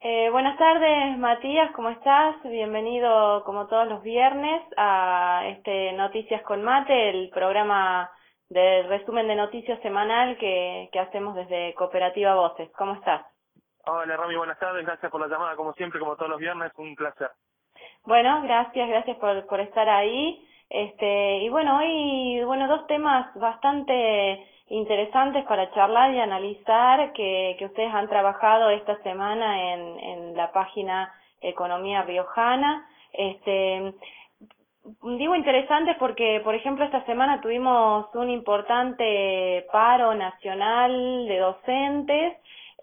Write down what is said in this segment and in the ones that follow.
Buenas tardes, Matías, ¿cómo estás? Bienvenido, como todos los viernes, a Noticias con Mate, el programa de resumen de noticias semanal que hacemos desde Cooperativa Voces. ¿Cómo estás? Hola Romy, buenas tardes, gracias por la llamada, como siempre, como todos los viernes, un placer. Bueno, gracias por estar ahí. Y bueno, hoy, dos temas bastante interesantes para charlar y analizar que ustedes han trabajado esta semana en la página Economía Riojana. Digo interesantes porque, por ejemplo, esta semana tuvimos un importante paro nacional de docentes.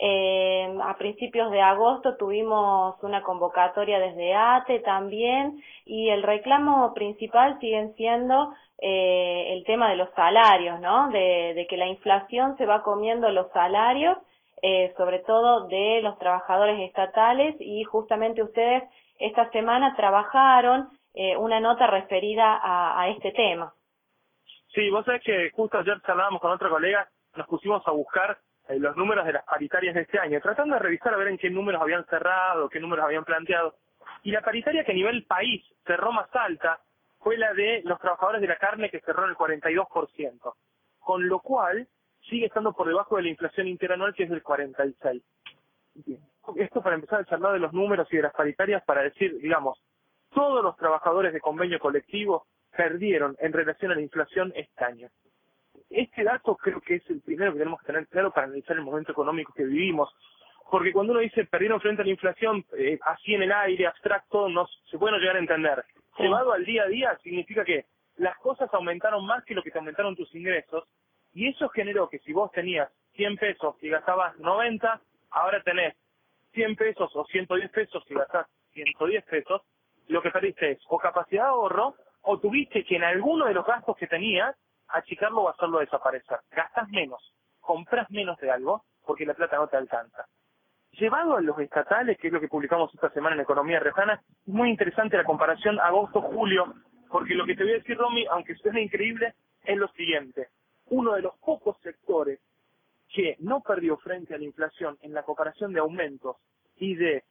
A principios de agosto tuvimos una convocatoria desde ATE también, y el reclamo principal siguen siendo el tema de los salarios, ¿no? De que la inflación se va comiendo los salarios, sobre todo de los trabajadores estatales, y justamente ustedes esta semana trabajaron una nota referida a este tema. Sí, vos sabés que justo ayer charlábamos con otro colega, nos pusimos a buscar los números de las paritarias de este año, tratando de revisar a ver en qué números habían cerrado, qué números habían planteado. Y la paritaria que a nivel país cerró más alta fue la de los trabajadores de la carne, que cerró en el 42%, con lo cual sigue estando por debajo de la inflación interanual, que es del 46%. Bien. Esto para empezar a charlar de los números y de las paritarias, para decir, digamos, todos los trabajadores de convenio colectivo perdieron en relación a la inflación este año. Este dato creo que es el primero que tenemos que tener claro para analizar el momento económico que vivimos, porque cuando uno dice perdieron frente a la inflación, así en el aire, abstracto, se puede no llegar a entender. Sí. Llevado al día a día significa que las cosas aumentaron más que lo que te aumentaron tus ingresos, y eso generó que si vos tenías 100 pesos y gastabas 90, ahora tenés 100 pesos o 110 pesos y gastás 110 pesos, lo que perdiste es o capacidad de ahorro, o tuviste que en alguno de los gastos que tenías achicarlo o hacerlo desaparecer. Gastás menos, compras menos de algo, porque la plata no te alcanza. Llevado a los estatales, que es lo que publicamos esta semana en Economía Riojana, es muy interesante la comparación agosto-julio, porque lo que te voy a decir, Romy, aunque suene increíble, es lo siguiente. Uno de los pocos sectores que no perdió frente a la inflación en la comparación de aumentos y de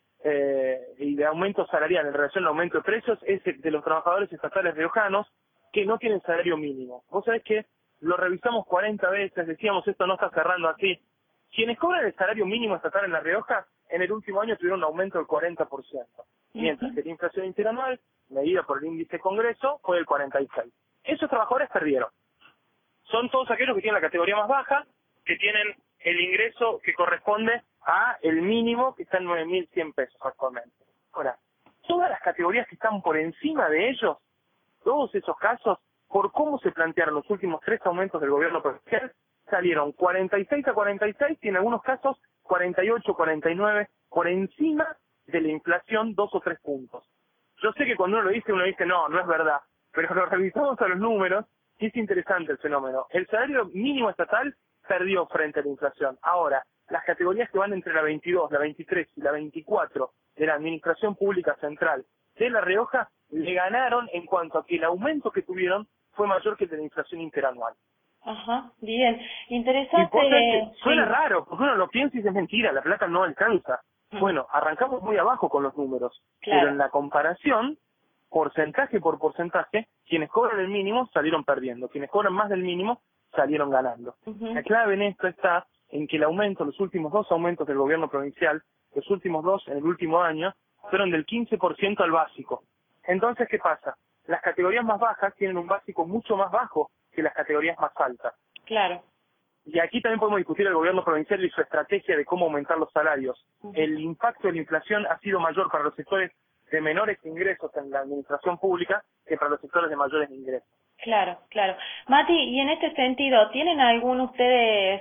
aumento salarial en relación al aumento de precios es el de los trabajadores estatales riojanos, que no tienen salario mínimo. Vos sabés que lo revisamos 40 veces, decíamos esto no está cerrando así. Quienes cobran el salario mínimo estatal en La Rioja, en el último año tuvieron un aumento del 40%, mientras que la inflación interanual, medida por el índice Congreso, fue del 46%. Esos trabajadores perdieron. Son todos aquellos que tienen la categoría más baja, que tienen el ingreso que corresponde a el mínimo, que está en 9.100 pesos actualmente. Ahora, todas las categorías que están por encima de ellos, todos esos casos, por cómo se plantearon los últimos 3 aumentos del gobierno provincial, salieron 46 a 46 y en algunos casos 48, 49, por encima de la inflación 2 o 3 puntos. Yo sé que cuando uno dice no es verdad, pero lo revisamos a los números y es interesante el fenómeno. El salario mínimo estatal perdió frente a la inflación. Ahora, las categorías que van entre la 22, la 23 y la 24 de la Administración Pública Central de La Rioja le ganaron en cuanto a que el aumento que tuvieron fue mayor que el de la inflación interanual. Ajá, bien, Y por interesante. suena Sí. raro, porque uno lo piensa y dice, es mentira, la plata no alcanza. Bueno, arrancamos muy abajo con los números, pero Claro. en la comparación, porcentaje por porcentaje, quienes cobran el mínimo salieron perdiendo, quienes cobran más del mínimo salieron ganando. La clave en esto está en que el aumento, los últimos 2 aumentos del gobierno provincial, los últimos 2 en el último año, fueron del 15% al básico. Entonces, ¿qué pasa? Las categorías más bajas tienen un básico mucho más bajo que las categorías más altas. Claro. Y aquí también podemos discutir el gobierno provincial y su estrategia de cómo aumentar los salarios. El impacto de la inflación ha sido mayor para los sectores de menores ingresos en la administración pública que para los sectores de mayores ingresos. Claro, claro. Mati, y en este sentido, ¿tienen algún ustedes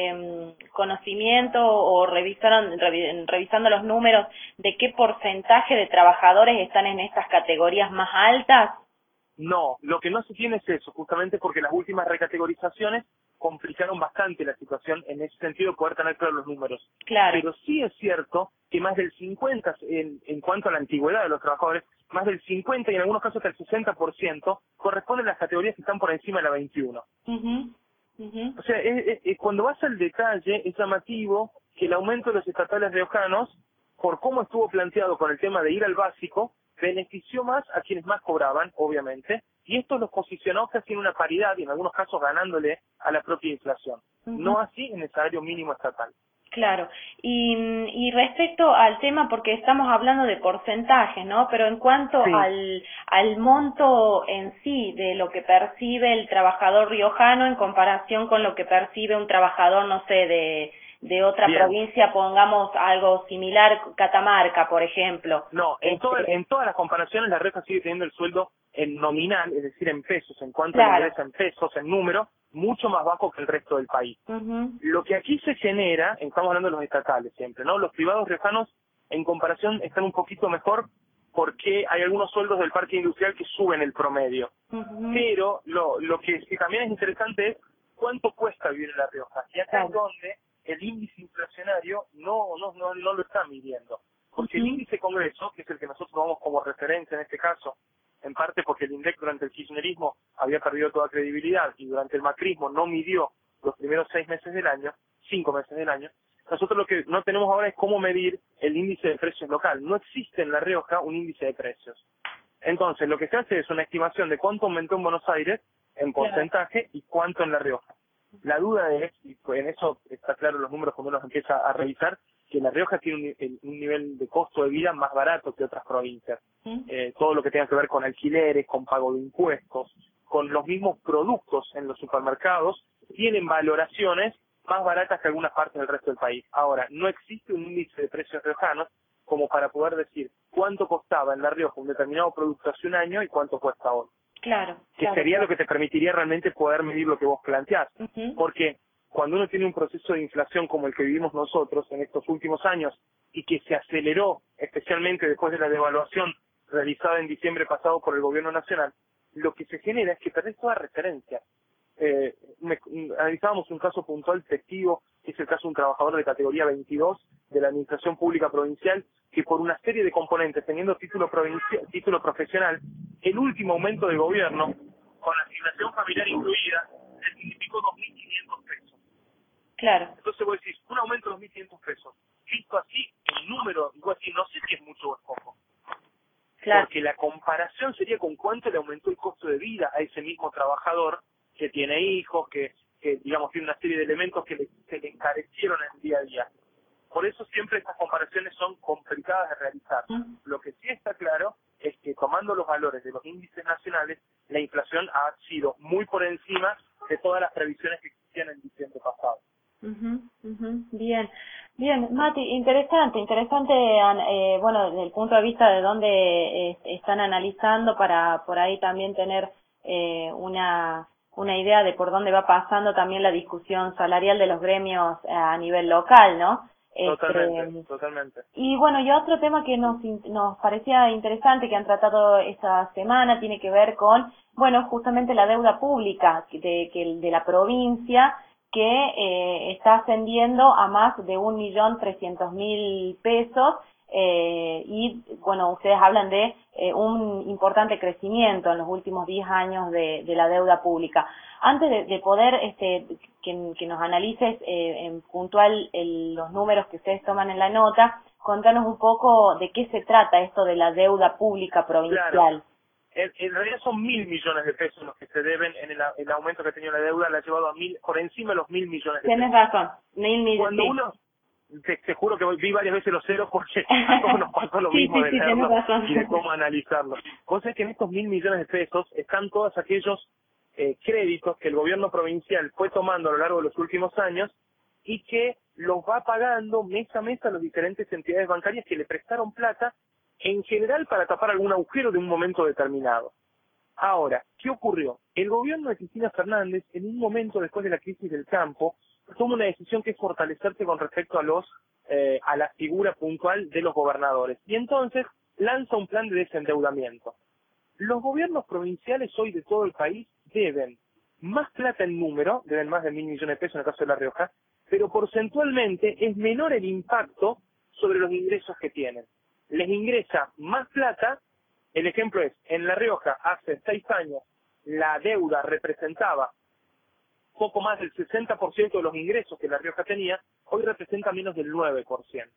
conocimiento o revisando los números de qué porcentaje de trabajadores están en estas categorías más altas? No, lo que no se tiene es eso, justamente porque las últimas recategorizaciones complicaron bastante la situación en ese sentido, poder tener claros los números. Claro. Pero sí es cierto que más del 50, en cuanto a la antigüedad de los trabajadores, más del 50 y en algunos casos hasta el 60% corresponden a las categorías que están por encima de la 21. O sea, cuando vas al detalle, es llamativo que el aumento de los estatales riojanos por cómo estuvo planteado con el tema de ir al básico, benefició más a quienes más cobraban, obviamente, y esto los posicionó casi en una paridad y en algunos casos ganándole a la propia inflación. No así en el salario mínimo estatal. Claro, y respecto al tema, porque estamos hablando de porcentajes, ¿no? Pero en cuanto Sí. al monto en sí de lo que percibe el trabajador riojano en comparación con lo que percibe un trabajador, no sé, de otra Bien. provincia, pongamos algo similar, Catamarca, por ejemplo. No, en todas las comparaciones La Rioja sigue teniendo el sueldo en nominal, es decir, en pesos, en cuanto Claro. ingresa en pesos, en número, mucho más bajo que el resto del país. Lo que aquí se genera, estamos hablando de los estatales siempre, ¿no? Los privados riojanos, en comparación, están un poquito mejor porque hay algunos sueldos del parque industrial que suben el promedio. Pero lo que sí también es interesante es cuánto cuesta vivir en La Rioja. Y acá es donde el índice inflacionario no lo está midiendo. Porque el índice Congreso, que es el que nosotros tomamos como referencia en este caso, en parte porque el INDEC durante el kirchnerismo había perdido toda credibilidad y durante el macrismo no midió los primeros 5 meses del año, nosotros lo que no tenemos ahora es cómo medir el índice de precios local. No existe en La Rioja un índice de precios. Entonces, lo que se hace es una estimación de cuánto aumentó en Buenos Aires en porcentaje y cuánto en La Rioja. La duda es, y en eso está claro los números cuando uno los empieza a revisar, que La Rioja tiene un nivel de costo de vida más barato que otras provincias. Todo lo que tenga que ver con alquileres, con pago de impuestos, con los mismos productos en los supermercados, tienen valoraciones más baratas que algunas partes del resto del país. Ahora, no existe un índice de precios riojanos como para poder decir cuánto costaba en La Rioja un determinado producto hace un año y cuánto cuesta hoy. Claro. Que sería lo que te permitiría realmente poder medir lo que vos planteás. Porque cuando uno tiene un proceso de inflación como el que vivimos nosotros en estos últimos años y que se aceleró especialmente después de la devaluación realizada en diciembre pasado por el gobierno nacional, lo que se genera es que perdés toda referencia. Analizábamos un caso puntual testigo, que es el caso de un trabajador de categoría 22 de la Administración Pública Provincial, que por una serie de componentes, teniendo título profesional, el último aumento del gobierno, con asignación familiar incluida, le significó 2.500 pesos. Claro. Entonces vos decís, un aumento de 2.500 pesos. Visto así, el número, igual así, no sé si es mucho o es poco. Claro. Porque la comparación sería con cuánto le aumentó el costo de vida a ese mismo trabajador que tiene hijos, que digamos tiene una serie de elementos que le encarecieron en el día a día. Por eso siempre estas comparaciones son complicadas de realizar. Lo que sí está claro es que tomando los valores de los índices nacionales, la inflación ha sido muy por encima de todas las previsiones que existían en diciembre pasado. Bien, Mati, interesante, bueno, desde el punto de vista de dónde están analizando para por ahí también tener una idea de por dónde va pasando también la discusión salarial de los gremios a nivel local, ¿no? Totalmente. Y bueno, y otro tema que nos parecía interesante que han tratado esta semana tiene que ver con, bueno, justamente la deuda pública de la provincia, que está ascendiendo a más de 1.300.000 pesos, y bueno, ustedes hablan de un importante crecimiento en los últimos 10 años de la deuda pública. Antes de poder que nos analices en puntual los números que ustedes toman en la nota, contanos un poco de qué se trata esto de la deuda pública provincial. Claro. En realidad son 1.000 millones de pesos los que se deben en el aumento que ha tenido la deuda, la ha llevado a por encima de los 1.000 millones de pesos. Tienes razón, 1.000 millones. Cuando uno, te juro que vi varias veces los ceros porque a todos nos pasó lo mismo de leerlo y de cómo analizarlo. Vos sabés que en estos 1.000 millones de pesos están todos aquellos créditos que el gobierno provincial fue tomando a lo largo de los últimos años y que los va pagando mes a mes a las diferentes entidades bancarias que le prestaron plata, en general para tapar algún agujero de un momento determinado. Ahora, ¿qué ocurrió? El gobierno de Cristina Fernández, en un momento después de la crisis del campo, toma una decisión que es fortalecerse con respecto a la figura puntual de los gobernadores. Y entonces lanza un plan de desendeudamiento. Los gobiernos provinciales hoy de todo el país deben más plata en número, deben más de 1.000 millones de pesos en el caso de La Rioja, pero porcentualmente es menor el impacto sobre los ingresos que tienen. Les ingresa más plata. El ejemplo es, en La Rioja hace 6 años la deuda representaba poco más del 60% de los ingresos que La Rioja tenía, hoy representa menos del 9%.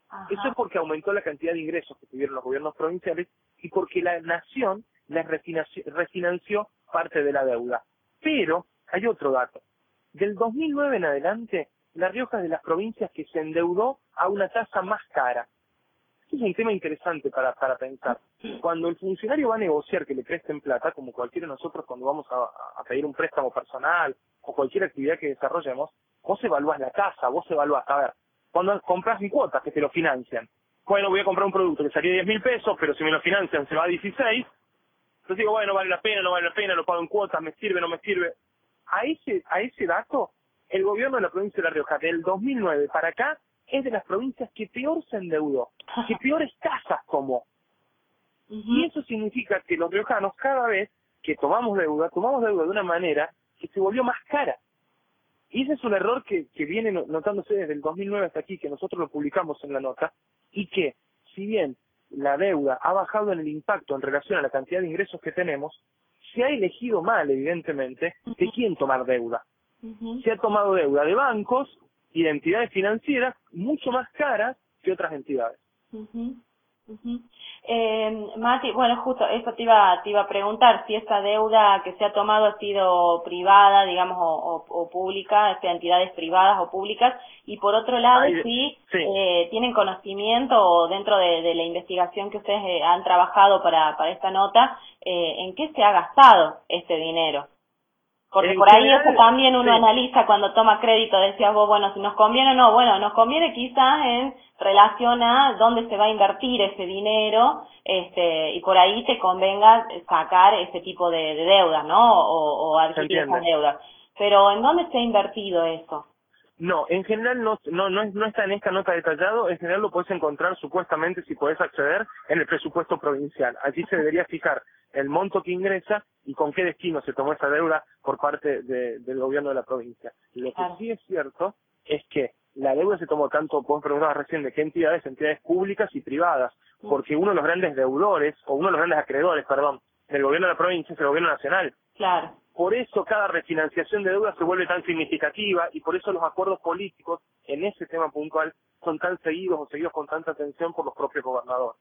Ajá. Eso es porque aumentó la cantidad de ingresos que tuvieron los gobiernos provinciales y porque la nación les refinanció parte de la deuda. Pero hay otro dato. Del 2009 en adelante, La Rioja es de las provincias que se endeudó a una tasa más cara. Este es un tema interesante para pensar. Cuando el funcionario va a negociar que le presten plata, como cualquiera de nosotros cuando vamos a pedir un préstamo personal o cualquier actividad que desarrollemos, vos evaluás la tasa, vos evaluás, a ver, cuando compras en cuotas que te lo financian. Bueno, voy a comprar un producto que salía 10.000 pesos, pero si me lo financian se va a 16. Entonces digo, bueno, vale la pena, no vale la pena, lo pago en cuotas, me sirve, no me sirve. A ese dato, el gobierno de la provincia de La Rioja, del 2009 para acá, es de las provincias que peor se endeudó, que peores tasas tomó. Y eso significa que los riojanos, cada vez que tomamos deuda de una manera que se volvió más cara. Y ese es un error que viene notándose desde el 2009 hasta aquí, que nosotros lo publicamos en la nota, y que, si bien la deuda ha bajado en el impacto en relación a la cantidad de ingresos que tenemos, se ha elegido mal, evidentemente, de quién tomar deuda. Se ha tomado deuda de bancos y de entidades financieras mucho más caras que otras entidades. Mati, bueno, justo eso te iba a preguntar, si esa deuda que se ha tomado ha sido privada, digamos, o pública, sea entidades privadas o públicas, y por otro lado, sí. Tienen conocimiento o dentro de la investigación que ustedes han trabajado para esta nota, ¿en qué se ha gastado este dinero? Porque por ahí eso también uno analiza cuando toma crédito, decías vos, bueno, si nos conviene o no, bueno, nos conviene quizás en relación a dónde se va a invertir ese dinero, y por ahí te convenga sacar ese tipo de deudas, ¿no? O adquirir esas deudas. Pero ¿en dónde se ha invertido eso? No, en general no está en esta nota detallado, en general lo puedes encontrar supuestamente, si podés acceder, en el presupuesto provincial. Allí se debería fijar el monto que ingresa y con qué destino se tomó esa deuda por parte del gobierno de la provincia. Lo que sí es cierto es que la deuda se tomó tanto, vos preguntabas recién, de qué entidades públicas y privadas, porque uno de los grandes deudores, o uno de los grandes acreedores, del gobierno de la provincia es el gobierno nacional. Claro. Por eso cada refinanciación de deuda se vuelve tan significativa y por eso los acuerdos políticos en ese tema puntual son tan seguidos o seguidos con tanta atención por los propios gobernadores.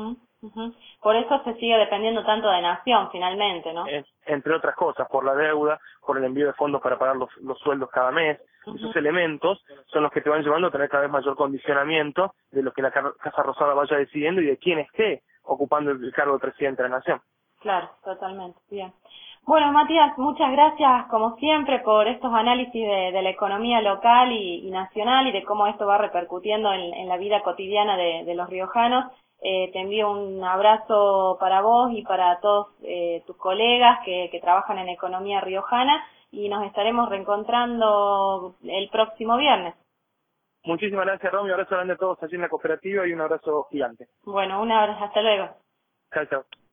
Por eso se sigue dependiendo tanto de Nación finalmente, ¿no? Entre otras cosas, por la deuda, por el envío de fondos para pagar los sueldos cada mes. Esos elementos son los que te van llevando a tener cada vez mayor condicionamiento de lo que la Casa Rosada vaya decidiendo y de quién esté ocupando el cargo de presidente de la Nación. Claro, totalmente, bien. Bueno, Matías, muchas gracias como siempre por estos análisis de la economía local y nacional y de cómo esto va repercutiendo en la vida cotidiana de los riojanos. Te envío un abrazo para vos y para todos tus colegas que trabajan en economía riojana y nos estaremos reencontrando el próximo viernes. Muchísimas gracias, Romy. Un abrazo grande a todos allí en la cooperativa y un abrazo gigante. Bueno, un abrazo. Hasta luego. Chao, chao.